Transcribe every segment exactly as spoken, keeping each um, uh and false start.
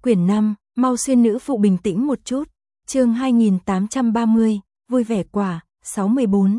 Quyển năm, mau xuyên nữ phụ bình tĩnh một chút. Chương hai nghìn tám trăm ba mươi, vui vẻ quả, sáu mươi bốn.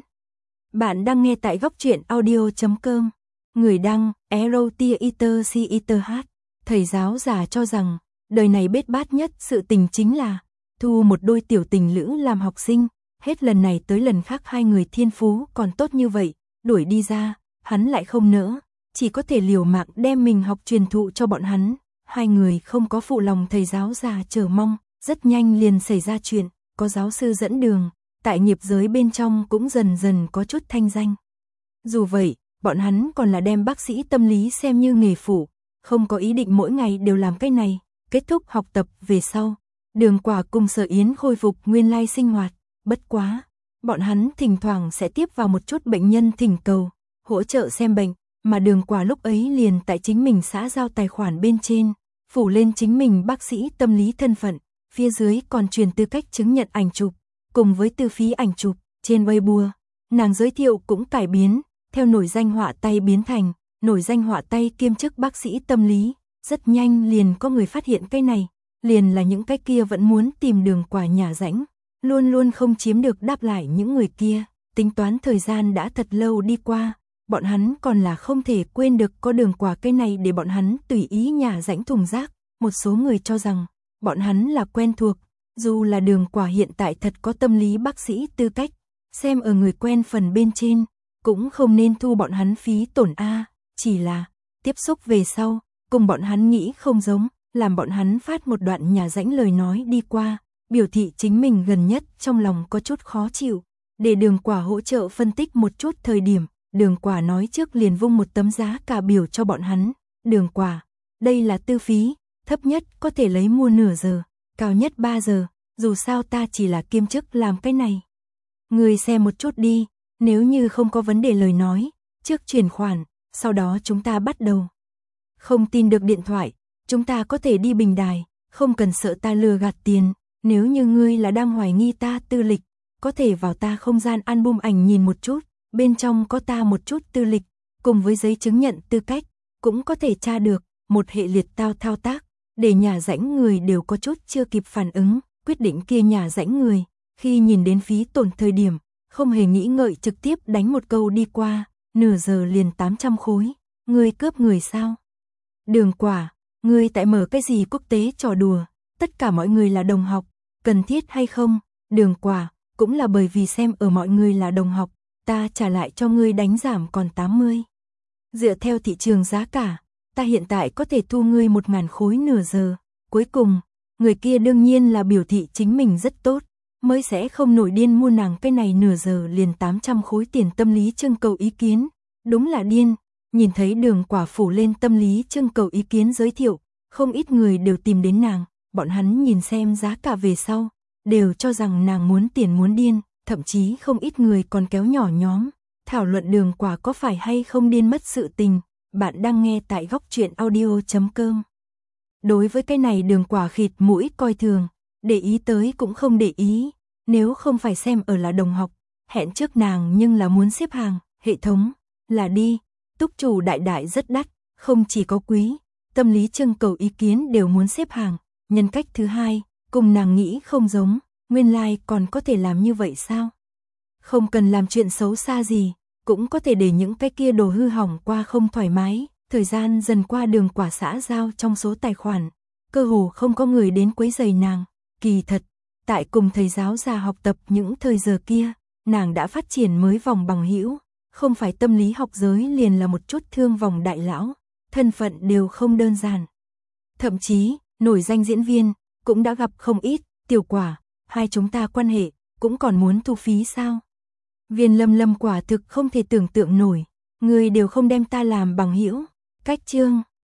Bạn đang nghe tại góc truyện audio chấm com. Người đăng, Erotiater Citer H. Thầy giáo già cho rằng, đời này bết bát nhất sự tình chính là thu một đôi tiểu tình lữ làm học sinh. Hết lần này tới lần khác hai người thiên phú còn tốt như vậy, đuổi đi ra, hắn lại không nỡ, chỉ có thể liều mạng đem mình học truyền thụ cho bọn hắn. Hai người không có phụ lòng thầy giáo già chờ mong, rất nhanh liền xảy ra chuyện, có giáo sư dẫn đường, tại nghiệp giới bên trong cũng dần dần có chút thanh danh. Dù vậy, bọn hắn còn là đem bác sĩ tâm lý xem như nghề phụ, không có ý định mỗi ngày đều làm cái này. Kết thúc học tập về sau, Đường Quả cùng Sở Yến khôi phục nguyên lai sinh hoạt, bất quá, bọn hắn thỉnh thoảng sẽ tiếp vào một chút bệnh nhân thỉnh cầu, hỗ trợ xem bệnh, mà Đường Quả lúc ấy liền tại chính mình xã giao tài khoản bên trên, phủ lên chính mình bác sĩ tâm lý thân phận, phía dưới còn truyền tư cách chứng nhận ảnh chụp, cùng với tư phí ảnh chụp, trên Weibo, nàng giới thiệu cũng cải biến, theo nổi danh họa tay biến thành, nổi danh họa tay kiêm chức bác sĩ tâm lý, rất nhanh liền có người phát hiện cái này, liền là những cái kia vẫn muốn tìm Đường Quả nhả rãnh, luôn luôn không chiếm được đáp lại những người kia, tính toán thời gian đã thật lâu đi qua, bọn hắn còn là không thể quên được có Đường Quả cái này để bọn hắn tùy ý nhả rãnh thùng rác, một số người cho rằng, bọn hắn là quen thuộc, dù là Đường Quả hiện tại thật có tâm lý bác sĩ tư cách, xem ở người quen phần bên trên, cũng không nên thu bọn hắn phí tổn A, chỉ là, tiếp xúc về sau, cùng bọn hắn nghĩ không giống, làm bọn hắn phát một đoạn nhả rãnh lời nói đi qua, biểu thị chính mình gần nhất trong lòng có chút khó chịu, để Đường Quả hỗ trợ phân tích một chút thời điểm, Đường Quả nói trước liền vung một tấm giá cả biểu cho bọn hắn, Đường Quả, đây là tư phí, thấp nhất có thể lấy mua nửa giờ, cao nhất ba giờ, dù sao ta chỉ là kiêm chức làm cái này. Người xem một chút đi, nếu như không có vấn đề lời nói, trước chuyển khoản, sau đó chúng ta bắt đầu. Không tin được điện thoại, chúng ta có thể đi bình đài, không cần sợ ta lừa gạt tiền, nếu như ngươi là đang hoài nghi ta tư lịch, có thể vào ta không gian album ảnh nhìn một chút, bên trong có ta một chút tư lịch, cùng với giấy chứng nhận tư cách, cũng có thể tra được, một hệ liệt tao thao tác, để nhả rãnh người đều có chút chưa kịp phản ứng, quyết định kia nhả rãnh người, khi nhìn đến phí tổn thời điểm, không hề nghĩ ngợi trực tiếp đánh một câu đi qua, nửa giờ liền tám trăm khối, ngươi cướp người sao? Đường Quả, ngươi tại mở cái gì quốc tế trò đùa, tất cả mọi người là đồng học, cần thiết hay không? Đường Quả, cũng là bởi vì xem ở mọi người là đồng học, ta trả lại cho ngươi đánh giảm còn tám mươi. Dựa theo thị trường giá cả, ta hiện tại có thể thu ngươi một ngàn khối nửa giờ. Cuối cùng, người kia đương nhiên là biểu thị chính mình rất tốt, mới sẽ không nổi điên mua nàng cái này nửa giờ liền tám trăm khối tiền tâm lý trưng cầu ý kiến. Đúng là điên, nhìn thấy Đường Quả phủ lên tâm lý trưng cầu ý kiến giới thiệu, không ít người đều tìm đến nàng, bọn hắn nhìn xem giá cả về sau, đều cho rằng nàng muốn tiền muốn điên, thậm chí không ít người còn kéo nhỏ nhóm, thảo luận Đường Quả có phải hay không điên mất sự tình. Bạn đang nghe tại góc truyện audio chấm com. Đối với cái này Đường Quả khịt mũi coi thường, để ý tới cũng không để ý, nếu không phải xem ở là đồng học, hẹn trước nàng nhưng là muốn xếp hàng, hệ thống, là đi, túc chủ đại đại rất đắt, không chỉ có quý, tâm lý trưng cầu ý kiến đều muốn xếp hàng, nhân cách thứ hai, cùng nàng nghĩ không giống, nguyên lai like còn có thể làm như vậy sao? Không cần làm chuyện xấu xa gì, cũng có thể để những cái kia đồ hư hỏng qua không thoải mái, thời gian dần qua Đường Quả xã giao trong số tài khoản, cơ hồ không có người đến quấy rầy nàng, kỳ thật, tại cùng thầy giáo già học tập những thời giờ kia, nàng đã phát triển mới vòng bằng hữu, không phải tâm lý học giới liền là một chút thương vòng đại lão, thân phận đều không đơn giản. Thậm chí, nổi danh diễn viên, cũng đã gặp không ít, Tiểu Quả, hai chúng ta quan hệ, cũng còn muốn thu phí sao? Viên Lâm Lâm quả thực không thể tưởng tượng nổi, người đều không đem ta làm bằng hữu. Cách chương